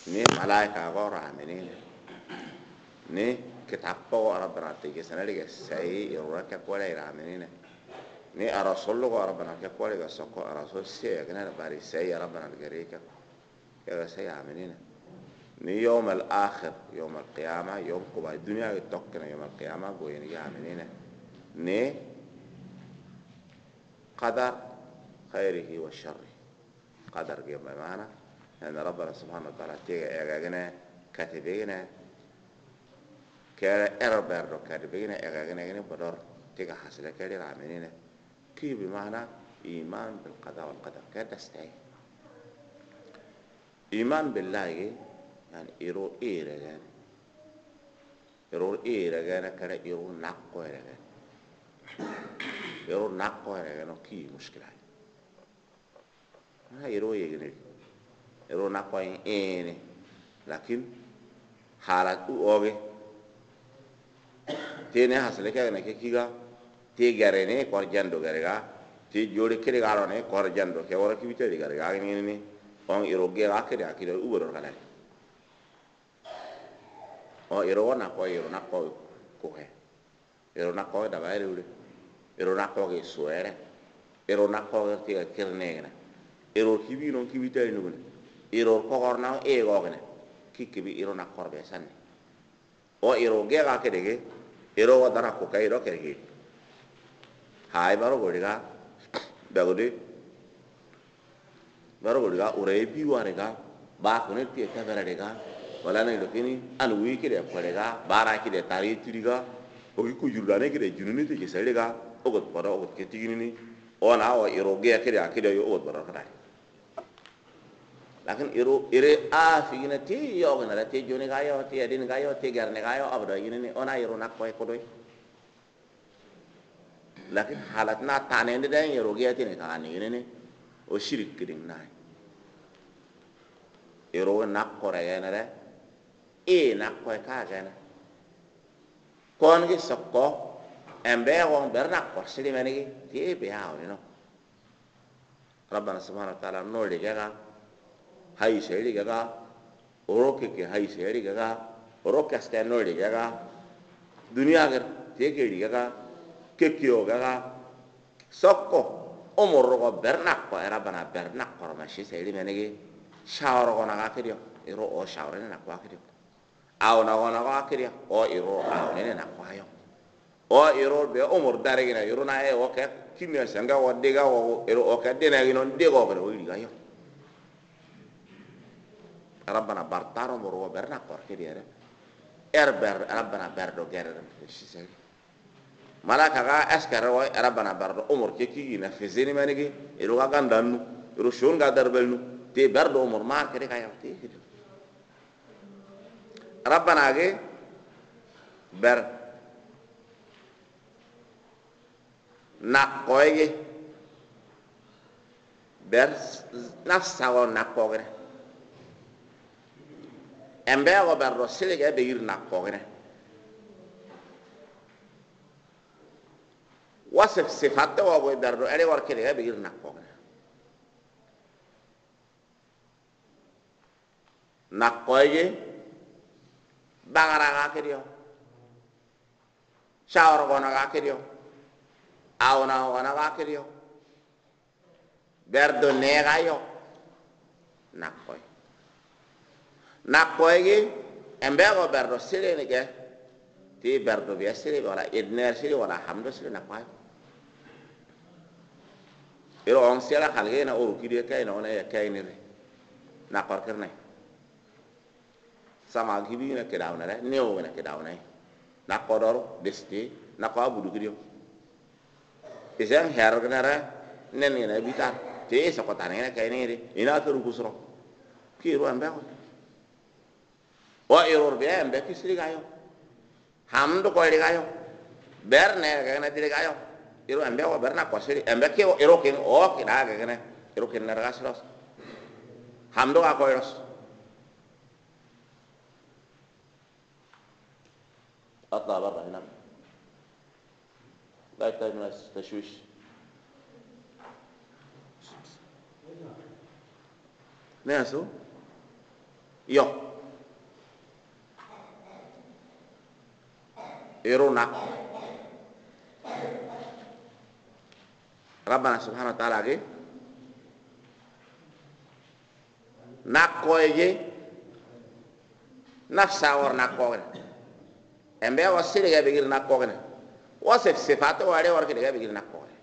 ni malaika go ramini ni kitab po rabbana tigi sanali ga sai irura ka kwala ramini ni arasul go rabbana ka kwala ga sokko arasul sai ga bari sai rabbana garika ya sai ramini ni yawm al akhir yawm al qiyamah yawm kuba dunya ga tokkana yawm al qiyamah go yin ga ramini ni qadar khairihi wa sharrihi qadar ge bimana أن ربنا سبحانه وتعالى تيجي كاتبينا كأربعة كاتبينا إعجانا بدر تيجي حصل كذي عاملين كي بمعنى إيمان بالقضاء والقدر كذا استعي إيمان بالله يعني يرو رجال يرو رجال كذا يرو نقوى رجال يرو نقوى رجال كي مشكلة ما يرو يجري ero na ko ene lakin halat u oge tene hasle ka na ke kiga te gare ne ko jando gare ga te jodi kere garo ne ko jando ke wora ki biteri gare ga ni on ero ge ga kere akire u woro kala o ero na ko ko he ero na ko da bare ure ero na ko ge suere ero na ko te ga kirne na ero kibi non kibi tay no iro kogorna e gogne kikibi iro na korbe sanni o iro gega kedege iro wadara ko kay ro kedege hay baro godiga dagodi baro godiga ure bi warega ba ko ne tie ta verega wala ne do kini an wi kide korega bara kide tari tiriga o ki jurdane kide jununi te kesalega o got podo o ke tigini ona o iro gega kide akide yo o baro kada lakin ire figina ti yogna la ti joni ga yo ti adin ga yo ti garne ga yo abdo yini ona iro nak koy kodoy lakin halat na tane ndi den iro ge ti ne ka ni ne o shirik kidin nay iro nak ko re ne re nak koy ka ga na kon gi sokko embe won ber nak ko sidi menigi ti be hawo no rabbana subhanahu wa ta'ala no de ga hay seri gaga oroke ke hay seri gaga oroke steno ri gaga dunia gar teke ri gaga kekio gaga sokko omorro go bernak ko era bana bernak ko ma shi seri menegi shawro go na kedio iro o shawre na ko kedio aw na go na ko kedio o iro aw ne na ko ayo o iro be omor dare gina iro na e o ke kimya sanga o dega o iro o ke dena gino dego ko ri gayo rabbana bartaro moro berna kor ke dire ber rabbana berdo gerere sise malaka ga askara wa rabbana berdo umur ke ki na fizini manigi iro ga gandannu iro shon ga darbelnu te berdo umur ma ke ka yati rabbana ge ber na koyge ber nafsa wa na kogre embe go berro silige be yir nakogene wasif sifatte wo go berro ere war kede be yir nakogene nakoye bagara ga kedio shawro go na ga kedio awna go na ga kedio berdo ne ga yo nakoy nakoyge embe go berdo sire ne ge ti berdo be sire wala idner sire wala hamdo sire nakoy iro on sira khalge na o kidi kay na ona ya kay ni na kor kerne sama gibi na ke dawna re ne o na ke dawna na kodor desti na ko abudu kidi isen her gna re nen ni na bita te so ko tane kay ni ri ina to ru kusro kiro embe ko o error be embe kisri gayo hamdo ko ri gayo berne ga na dire gayo iro embe o berna ko siri embe ke iro ken o ke da ga ne iro ken na gasros hamdo ga ko ros اطلع بره هنا لا يحتاج من التشويش ناسو yo ero nak rabbana subhanahu wa ta'ala ge nakko ye nafsa war nakko ne embe wasire ga begir nakko ne wasif sifatu wale war ke ga begir nakko ne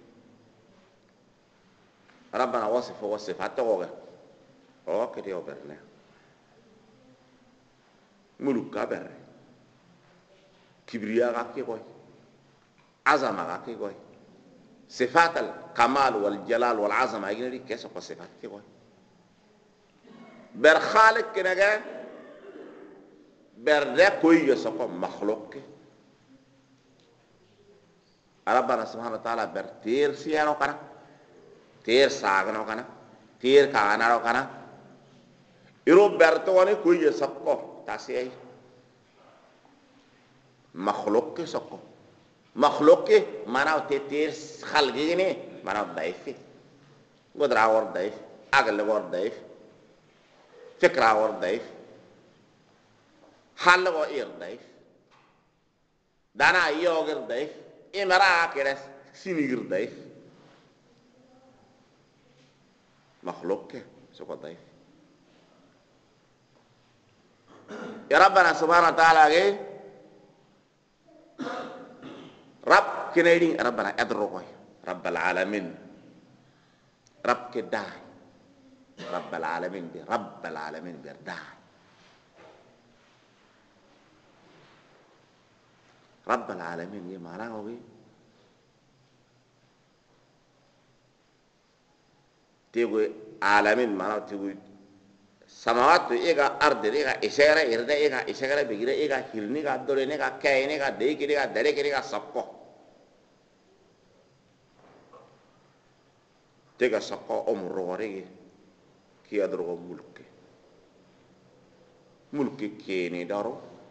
rabbana wasif wasifatu ga o ke de oberne muluk ka ber kibriya ga ke koy azama ga ke koy صفات الكمال والجلال والعظمه يجري كيسو صفات كي koy ber khalik kinaga ber de koy yo soko makhluq rabbana subhanahu wa ta'ala ber tir siyano kana tir sagano kana tir kana ro kana iro ber to woni koy yo soko tasiyai makhluq soko makhluq mana tir khalgi ni mana daif godra war daif agal war daif fikra war daif hal war ir daif dana yogir daif imara keres sinigir daif makhluq soko daif ya rabbana subhanahu wa ta'ala ge rab kenedi rabbana adro koy rabbal alamin rab ke da rabbal alamin bi da rabbal alamin ye mana hobi tego alamin mana tego samawat ega arde ega isera irda ega isera bigira ega hirni ga dole ne ga kay ne ga de ki ga dare ki ga sappo tega sappo omrore ki adro mulke ke ne daro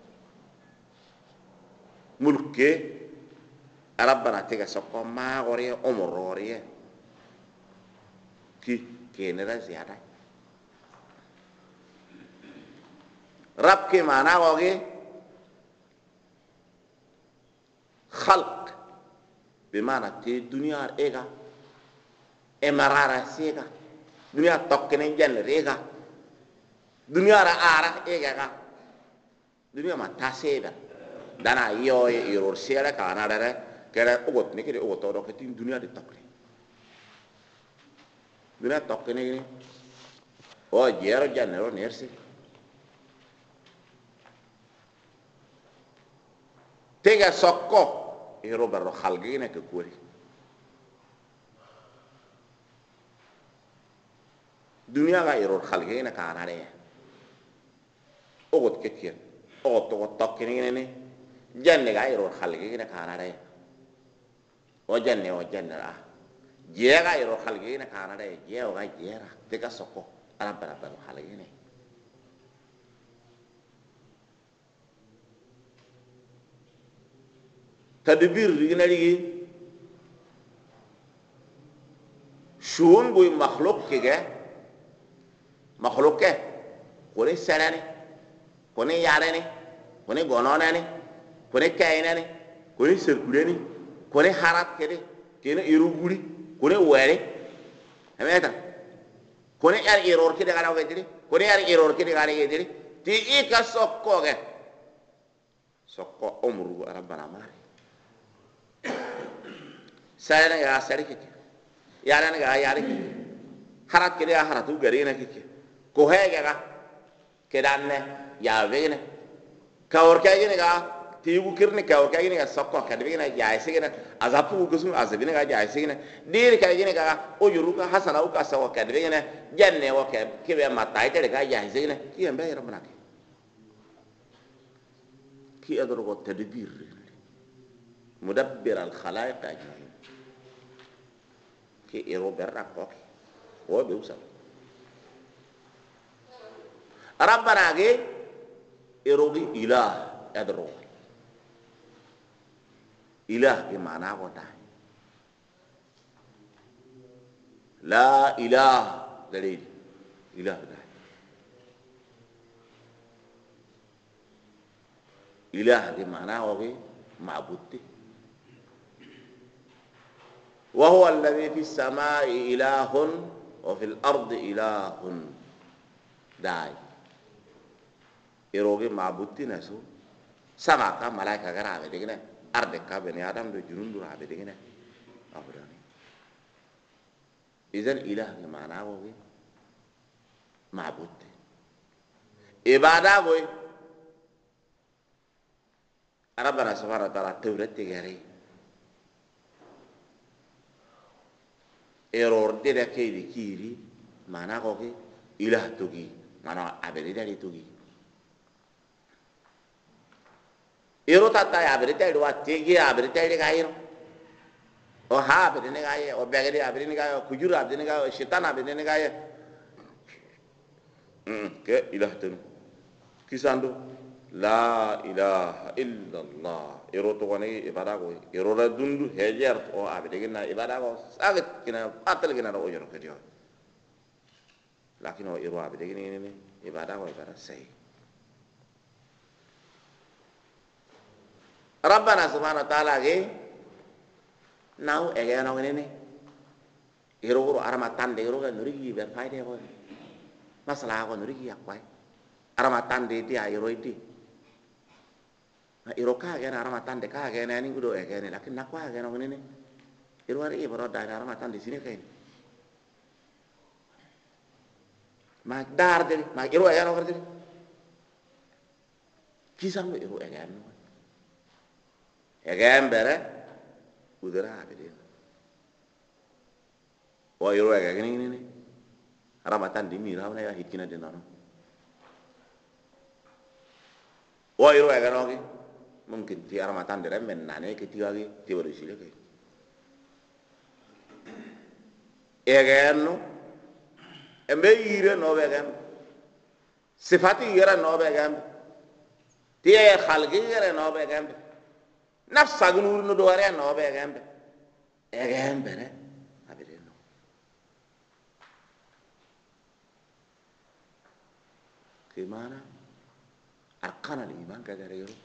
mulke rabbana tega sappo ma gore omrore ki ne ra ziyada रब के माना होगे खल्क बेमाना ते दुनिया एगा एमरारा सेगा दुनिया तकने जन रेगा दुनिया रा आरा एगा का दुनिया मा तासेगा dana yo yoror sera kana dare kere ogot ne kere ogot do ketin dunia de tokre dunia tokne ni o jero janero nersi tega sokko e robero khalgine ke kuri dunia ga error khalgine kana re ogot ketien ogot to tokkine ne janne ga error khalgine kana re o janne ra je ga error khalgine kana re je o ga jera tega sokko ala bara khalgine tadbir rignari shun boy makhluk ke kone sarani kone yarani kone gononani kone kainani kone serkuleni kone harat kede kene iruguri kone were ameta kone yar error kede gara wediri kone yar error kede gara wediri ti ika sokko ge sokko umru rabbana mari sarana ga sariki yarana ga yariki harat kede haratu gari na kike ko hege ga kedanne ya vegene kawor kage ga tigu kirne kawor kage ga sokko kadbe na ya sigena azapu gusum azabine ga ya sigena dir kage ga o yuruka hasana u ka sawa kadbe na janne wa ke be matai tere ga ya sigena ki ambe rabbana ki adrogo tadbir mudabbir al khalaiq ajmain ki ero berrakko wo be usal rabbana ge erogi ilah adro ilah ke mana kota la ilah dari ilah dah ilah ke mana oke ma'bud wa huwa alladhi fis samai ilahun wa fil ardi ilahun dai iroge ma'bud nasu sama ka malaika gara be degene arde ka be ni adam do junundu ha be degene abudani idan ilah ke mana oke ma'bud ibada boy rabbana subhanahu wa ta'ala tawrat gari error de da ke di kiri mana ko ke ilah tugi mana abedi dari tugi ero tata ya abedi dari wa tegi abedi dari gairo o ha abedi ne gaye o begedi abedi ne gaye kujur abedi ne gaye shaitan abedi ne gaye ke ilah tun kisando la ilaha illallah ero to woni ibada ko ero ra dundu hejer o abede gina ibada ko sagat kina patal gina ro ojoro kedi lakin o ero abede gina ni ibada ko ibada sai rabbana subhanahu wa ta'ala ge nau ege no ni ero ro arama tande ero ga nuri be faide ko masala ko nuri yakwai arama tande ti ayro iti iro ka ga na arama tande ka ga na ni gudo e ga ni lakin nakwa ga no ni iro ari ibro da na arama tande sini kai ma dar de ma iro ya no garde kisang iro e ga no e ga mbere udara abede o iro e ga ni arama tande mi raw na ya hikina de no o iro e ga no ki mungkin ti arama tande re men nane ke ti agi ti wori sile ke egeno embe yire no be gam sifati yere no be gam ti e khalgi yere no be gam nafsa gnur no do re no be gam egem bere abire no kimana arkana iman ka gare yo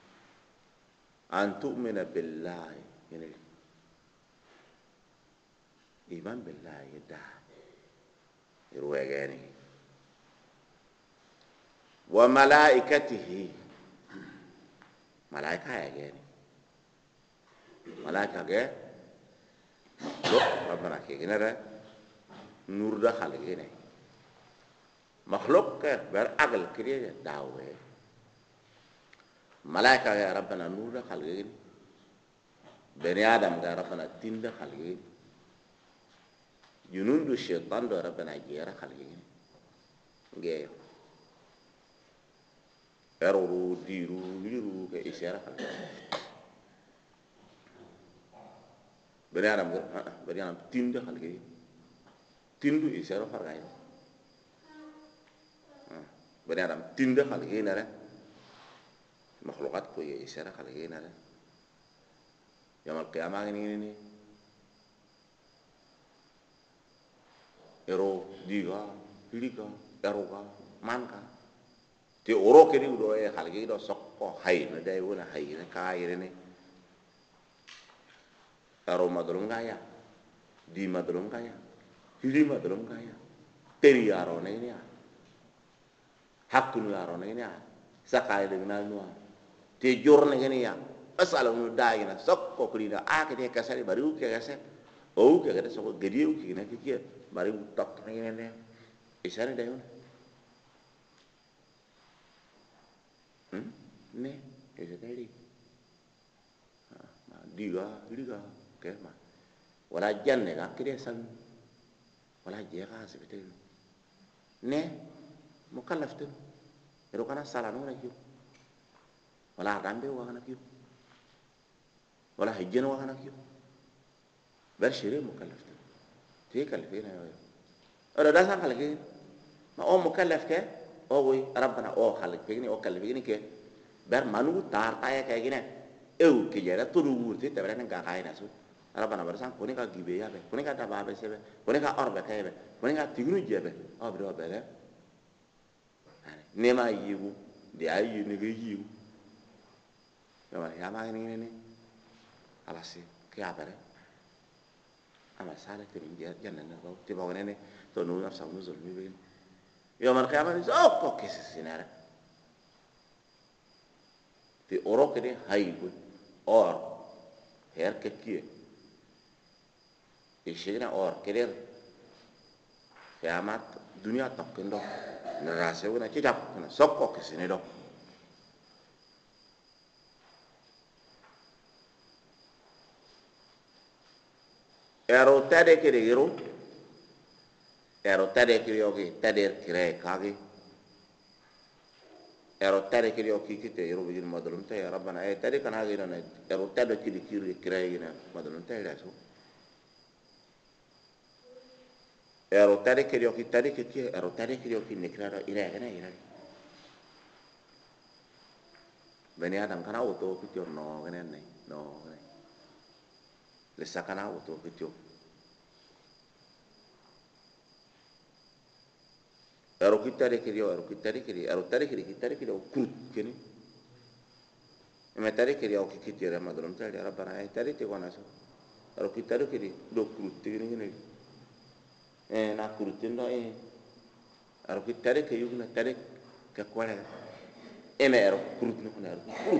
أن تؤمن بالله يعني إيمان بالله يدعى يروي يعني وملائكته ملائكة يعني ملائكة يعني مخلوق ربنا كينا نور دخل يعني مخلوق بالعقل كده دعوة malaika ya rabbana nura khalgin bani adam ga rabbana tinda khalgin junundu syaitan do rabbana jera khalgin ge eruru diru liru ke isyara khalgin bani adam tinda khalgin tindu isyara khalgin bani adam tinda khalgin ara makhlukat ko ye isara khalgin ala yamal qiyamah ini ero diga pilika eroga manka te oro ke di do e khalgi do sokko hay na dai wona hay na kaire ne ero madrum gaya di madrum gaya hili madrum gaya teri aro ne ni hakku aro ne ni sakai de na no te jorne gani ya asala no daina sokko krida ake de kasari baru ke kase o ke kada sokko gediu ki na ki bari tok ne isane dayon ne ese tadi ma diga ke ma wala janne ga kide san wala je ga sebete ne mukallaf tu ero kana sala no na wala dambe wa kana kiyo wala hijjena wa kana kiyo bar shire mukallaf te kalfina yo ora da san khalke ma o mukallaf ke o wi rabbana o khalke ni o kalfini ke bar manu tar ta ya ke gine eu ke jera to wurte te beren ga kaina su rabbana bar san ko ni ka gibe ya be ko ni ka daba be sebe ko ni ka orbe ke be ko ni ka tigru jebe o bro be ne ma yiwu de ayi ne ge yiwu ya ma ini alasi kya bare ama sala te min janna na ko te ba ne to no na sa no zulmi be yo man kya ma ko ke sinara fi oro ke haybu or her ke kie e shira or keler kiamat dunia tokkendo nrase wona ci japp na sokko ke sine do ero tade ke de gero ero tade ke yogi tade kire kagi ero tade ke yogi kite yero bi madalum te ya rabbana e tade kana gi na ero tade ke di kire gi na madalum te la so ero tade ke yogi tade ke ki ero tade ke yogi ne kira ira kana ira bani adam kana auto kito no kana ne no le sakana auto kito ero kitare kiri ero kitare kiri kurut kini emetare kiri o kitire madron tare rabbana ay tare te kona so ero kitare kiri do kurut kini na kurutin do ero kitare ke yugna tare ke kwale ero kurut no ero kurut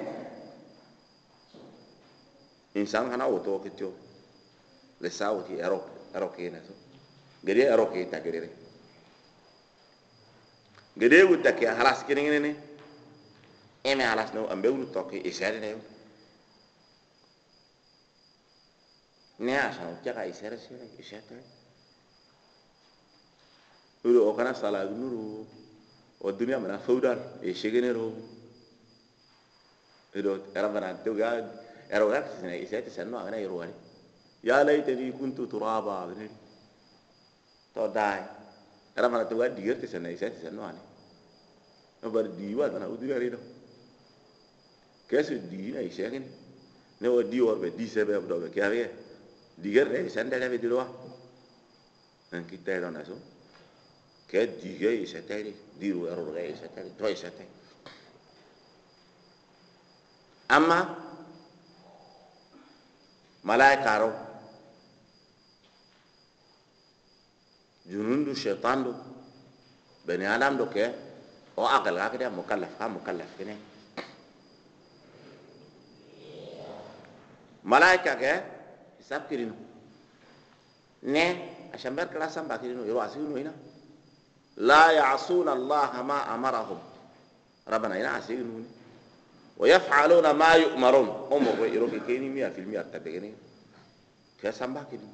insan kana auto kito le sauti ero kina so gede ero kita gede gede wuta ke halas kini ne eme halas no ambe wu to ke isere ne asa o ka isere sere isete uru o kana sala nuru o dunia mana feudal e shegenero edo era bana to ga ero ga sine isete sanno ana yero ya laitani kuntu turaba ne to dai era bana to ga digerte sanne isete sanno ani bar diwa dana udira rido kesu di na isegen ne o di orbe di sebe do be kare diger ne sende le vidiro an kitero na so ke dige iseteri diru ero re iseteri to iseteri amma malaika ro junundu shaytan do bani adam do ke o akal ga kida mukallaf kene malaika ke hisab kirino ne ashambar kala samba kirino yo asinu ina la ya'suna allah ma amarahum rabbana ina asinu wa yaf'aluna ma yu'marun umur iro ke kini 100% tabegene ke samba kirino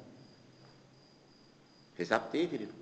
hisab ti kirino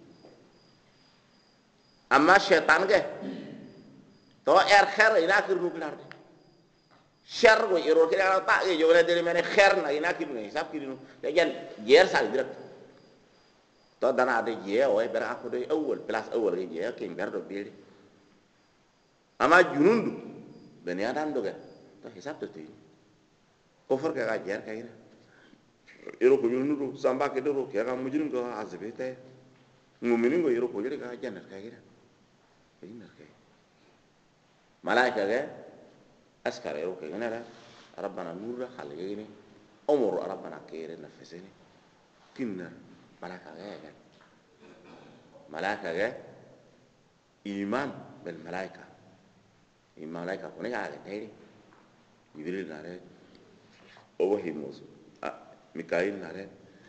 amma syaitan ke to khair ina kirnu bilarde shar go iro kira ta ge jogale dele mene khair na ina kirnu hisab kirnu ya jan ger sal direct to dana de je o ber aku de awal place awal ge je ke berdo beli ama junundu bani adam do ge to hisab to ti kofar ga ger ka ina iro ko junundu samba ke do ke ga mujrim go azbete ngumini go iro ko jere ga jannar ka ina ina ka malaika ge askar ero ke ngana rabbana nurra khalgini umur rabbana kire nafsini kinna malaika ge iman bil malaika iman malaika ko ne ala tayri jibril nare o wahi musu mikail nare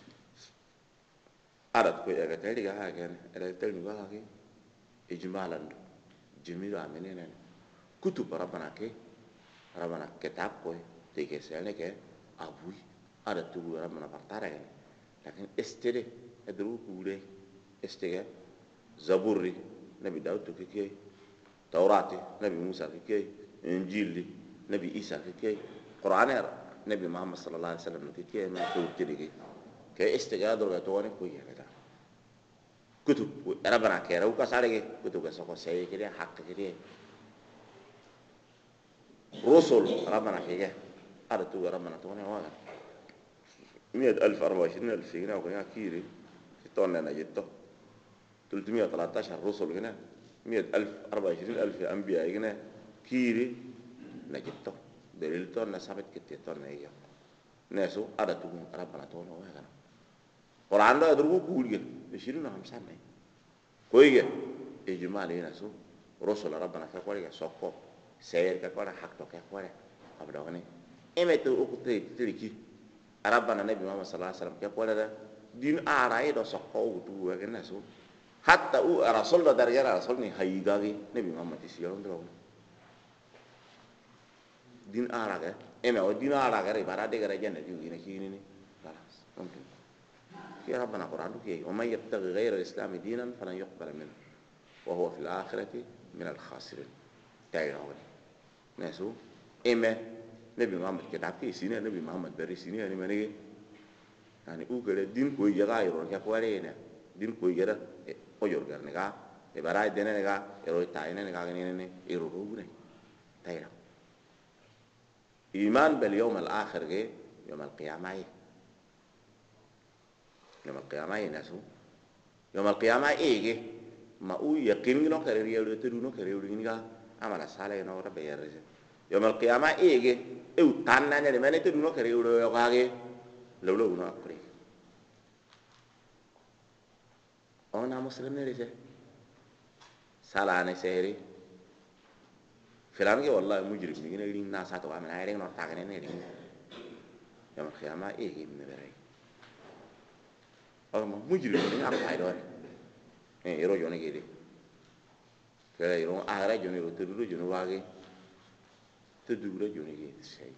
arat ko ya ga tayri ga ha gen era tayri ga ha ge ijmalan jimiru amenene kutub rabbana kitab ko te ke sene ke abui ada tu rabbana partara ke lakin estede edru kure estege zaburi nabi daud ke taurati nabi musa ke injili nabi isa ke qur'an nabi muhammad sallallahu alaihi wasallam ke ma to tidi ke estege ado ga to ne ko ya kada kutub rabbana ke raw ka sare ke kutub ga so ko sey ke hak ke رسل ربنا كيه هذا تو ربنا تو نه وانا 100,000 24,000 هنا وكنا كيري توننا نجتو 313 رسل هنا 100,000 24,000 انبياء هنا كيري نجتو dalil ton na sabit kitte ton na iya nesu ada tu rabbana to no kana Quran do adrugo kuulge bishiruna hamsan ne koyge ijmali nasu rusul rabbana ka kwari sokko sayr ka kwara hakto ka kwara abdo ne emeto ukute tiriki rabbana nabi muhammad sallallahu alaihi wasallam ka kwara din arai do sokko utu wa nasu hatta rasul da darja rasul ni haygagi nabi muhammad siyarun do din araga eme o din araga re bara de gara janna di ina kini ni خلاص ممكن في ربنا قرآن كي ومن يبتغي غير الإسلام دينا فلن يقبل منه وهو في الآخرة من الخاسرين تعالى ناسو إما نبي محمد كتاب في سنة نبي محمد بري سنة يعني مني يعني أوكل دين كوي جرا يرون كقولينا دين كوي جرا أجور كرنيكا إبراي دينا نيكا يروي تاينا نيكا كنينة يروه تعالى إيمان باليوم الآخر جه يوم القيامة يوم القيامة ناسو يوم القيامة جه ما هو يقين إنه كريه يلو تدونه كريه يلو إنك أمانة سالة إنه رب يرزق يوم القيامة جه تانا نيل ما نتدونه كريه يلو يقاعد لولو إنه أقري أنا مسلم نريسه سالانة سهري فلان كي والله مجرم نيجي نقولين ناس هاتوا عمل هاي رينو تاعنا نيجي يوم القيامة إيه من براي أما مجرم نيجي أقول هاي دوار يرو جوني كده كده يرو آخر جوني رو تدور جوني واقعي تدور جوني كده شيء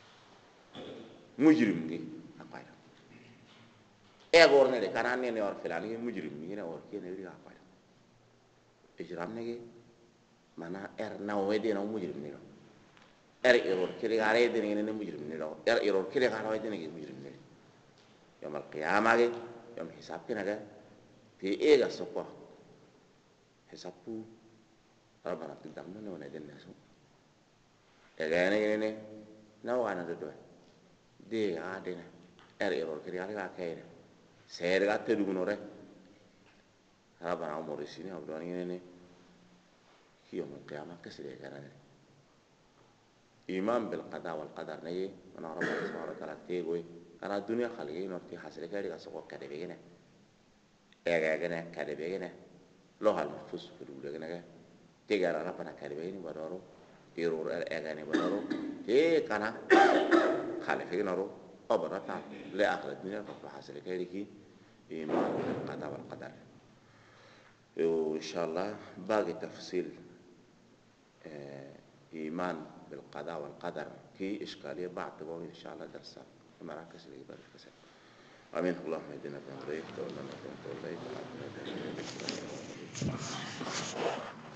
مجرم نيجي أقول إيه غور نيجي كاران نيجي اور فلان كي مجرم نيجي اور كي نيجي أقول إجرام نيجي mana nawe de na mujrim ni error kiri gare de ni mujrim ni error kiri gare de ni mujrim ni يوم القيامة يوم حساب كنا ده في إيه السقوط حسابه ربنا تقدمنا نونا دنا سو يعني نو أنا ده دي عادنا error kiri gare كاينه سير gati دغنوره ربنا عمر سيني أبدا يعني يوم القيامة كسر يجرنا إيمان بالقضاء والقدر نيجي أنا ربنا سبحانه وتعالى تيجي أنا الدنيا خلقين ورتي حاصل كذي كسوق كذا بيجينا إيه كذا بيجينا لو هالمحفوظ في الأولى كنا تيجي على ربنا كذا بيجينا بدارو يرور إيه بدارو إيه كنا خالفين رو أبرة لا آخر الدنيا ربنا حاصل كذي كي إيمان بالقضاء والقدر وإن شاء الله باقي تفصيل إيمان بالقضاء والقدر كي إشكالية بعد إن شاء الله درسها مراكز اللي يبقى الكسر آمين اللهم اهدنا فيمن هديت وتولنا فيمن توليت وعافنا فيمن